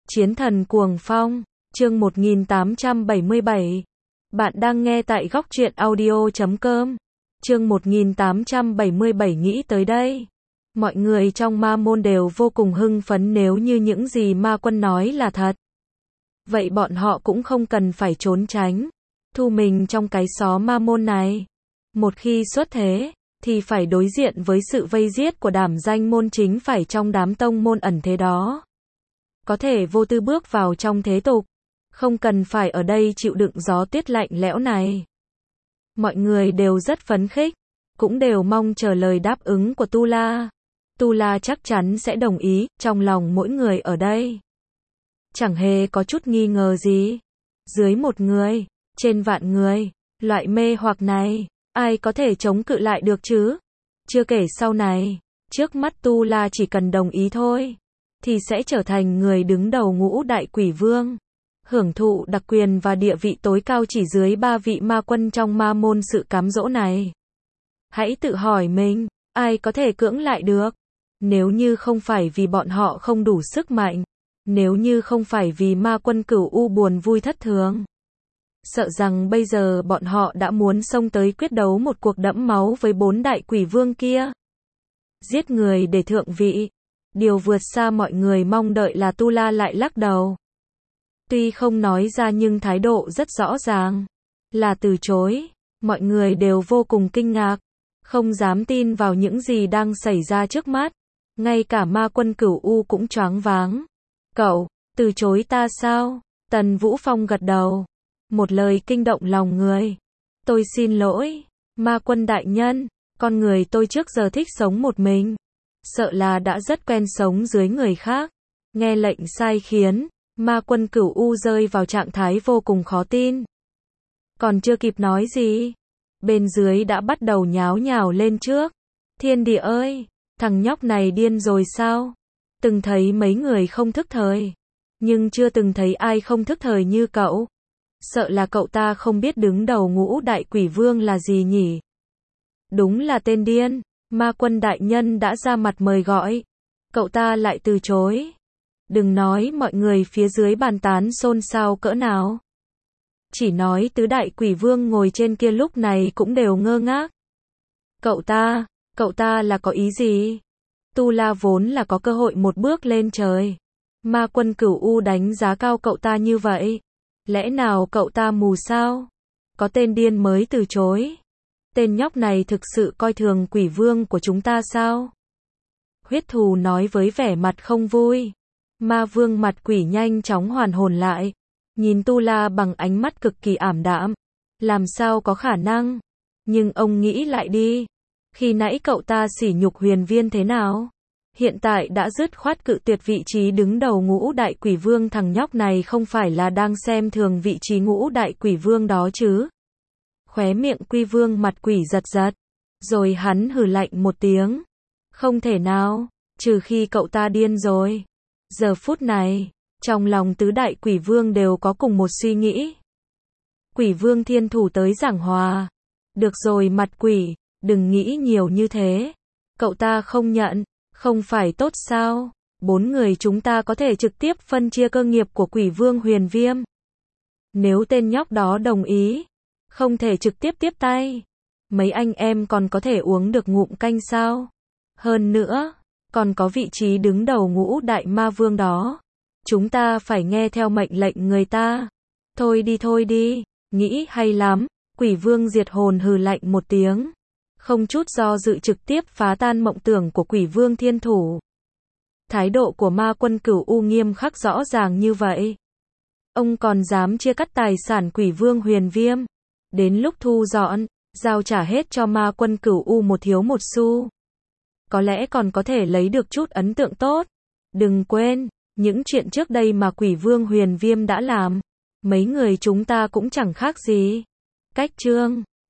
Chiến thần cuồng phong, chương 1877. Bạn đang nghe tại góc truyện audio.com. Chương 1877 nghĩ tới đây. Mọi người trong ma môn đều vô cùng hưng phấn nếu như những gì ma quân nói là thật. Vậy bọn họ cũng không cần phải trốn tránh, thu mình trong cái xó ma môn này. Một khi xuất thế, thì phải đối diện với sự vây giết của đảm danh môn chính phải trong đám tông môn ẩn thế đó. Có thể vô tư bước vào trong thế tục, không cần phải ở đây chịu đựng gió tuyết lạnh lẽo này. Mọi người đều rất phấn khích, cũng đều mong chờ lời đáp ứng của Tu La. Tu La chắc chắn sẽ đồng ý, trong lòng mỗi người ở đây chẳng hề có chút nghi ngờ gì. Dưới 1 người, trên vạn người, loại mê hoặc này, ai có thể chống cự lại được chứ? Chưa kể sau này, trước mắt Tu La chỉ cần đồng ý thôi, thì sẽ trở thành người đứng đầu ngũ đại quỷ vương, hưởng thụ đặc quyền và địa vị tối cao chỉ dưới 3 vị ma quân trong ma môn sự cám dỗ này. Hãy tự hỏi mình, ai có thể cưỡng lại được? Nếu như không phải vì bọn họ không đủ sức mạnh, nếu như không phải vì ma quân Cửu U buồn vui thất thường, sợ rằng bây giờ bọn họ đã muốn xông tới quyết đấu một cuộc đẫm máu với 4 đại quỷ vương kia. Giết người để thượng vị. Điều vượt xa mọi người mong đợi là Tu La lại lắc đầu. Tuy không nói ra nhưng thái độ rất rõ ràng, là từ chối. Mọi người đều vô cùng kinh ngạc, không dám tin vào những gì đang xảy ra trước mắt. Ngay cả ma quân Cửu U cũng choáng váng. Cậu, từ chối ta sao? Tần Vũ Phong gật đầu. Một lời kinh động lòng người. Tôi xin lỗi, ma quân đại nhân, con người tôi trước giờ thích sống một mình. Sợ là đã rất quen sống dưới người khác. Nghe lệnh sai khiến, ma quân Cửu U rơi vào trạng thái vô cùng khó tin. Còn chưa kịp nói gì, bên dưới đã bắt đầu nháo nhào lên trước. Thiên địa ơi, thằng nhóc này điên rồi sao? Từng thấy mấy người không thức thời, nhưng chưa từng thấy ai không thức thời như cậu. Sợ là cậu ta không biết đứng đầu ngũ đại quỷ vương là gì nhỉ? Đúng là tên điên. Ma quân đại nhân đã ra mặt mời gọi, cậu ta lại từ chối. Đừng nói mọi người phía dưới bàn tán xôn xao cỡ nào, chỉ nói tứ đại quỷ vương ngồi trên kia lúc này cũng đều ngơ ngác. Cậu ta là có ý gì? Tu La vốn là có cơ hội một bước lên trời. Ma quân Cửu U đánh giá cao cậu ta như vậy. Lẽ nào cậu ta mù sao? Có tên điên mới từ chối. Tên nhóc này thực sự coi thường quỷ vương của chúng ta sao? Huyết Thù nói với vẻ mặt không vui. Ma vương mặt quỷ nhanh chóng hoàn hồn lại, nhìn Tu La bằng ánh mắt cực kỳ ảm đạm. Làm sao có khả năng? Nhưng ông nghĩ lại đi, khi nãy cậu ta sỉ nhục Huyền Viên thế nào? Hiện tại đã dứt khoát cự tuyệt vị trí đứng đầu ngũ đại quỷ vương, thằng nhóc này không phải là đang xem thường vị trí ngũ đại quỷ vương đó chứ? Khóe miệng Quy Vương mặt quỷ giật giật, rồi hắn hừ lạnh một tiếng. Không thể nào, trừ khi cậu ta điên rồi. Giờ phút này, trong lòng tứ đại quỷ vương đều có cùng một suy nghĩ. Quỷ vương Thiên Thủ tới giảng hòa. Được rồi mặt quỷ, đừng nghĩ nhiều như thế. Cậu ta không nhận, không phải tốt sao? 4 người chúng ta có thể trực tiếp phân chia cơ nghiệp của quỷ vương Huyền Viêm. Nếu tên nhóc đó đồng ý, không thể trực tiếp tiếp tay, mấy anh em còn có thể uống được ngụm canh sao? Hơn nữa, còn có vị trí đứng đầu ngũ đại ma vương đó. Chúng ta phải nghe theo mệnh lệnh người ta. Thôi đi, nghĩ hay lắm. Quỷ vương Diệt Hồn hừ lạnh một tiếng, không chút do dự trực tiếp phá tan mộng tưởng của quỷ vương Thiên Thủ. Thái độ của ma quân Cửu U nghiêm khắc rõ ràng như vậy. Ông còn dám chia cắt tài sản quỷ vương Huyền Viêm. Đến lúc thu dọn, giao trả hết cho ma quân Cửu U một thiếu một xu. Có lẽ còn có thể lấy được chút ấn tượng tốt. Đừng quên, những chuyện trước đây mà quỷ vương Huyền Viêm đã làm, mấy người chúng ta cũng chẳng khác gì. Cách chương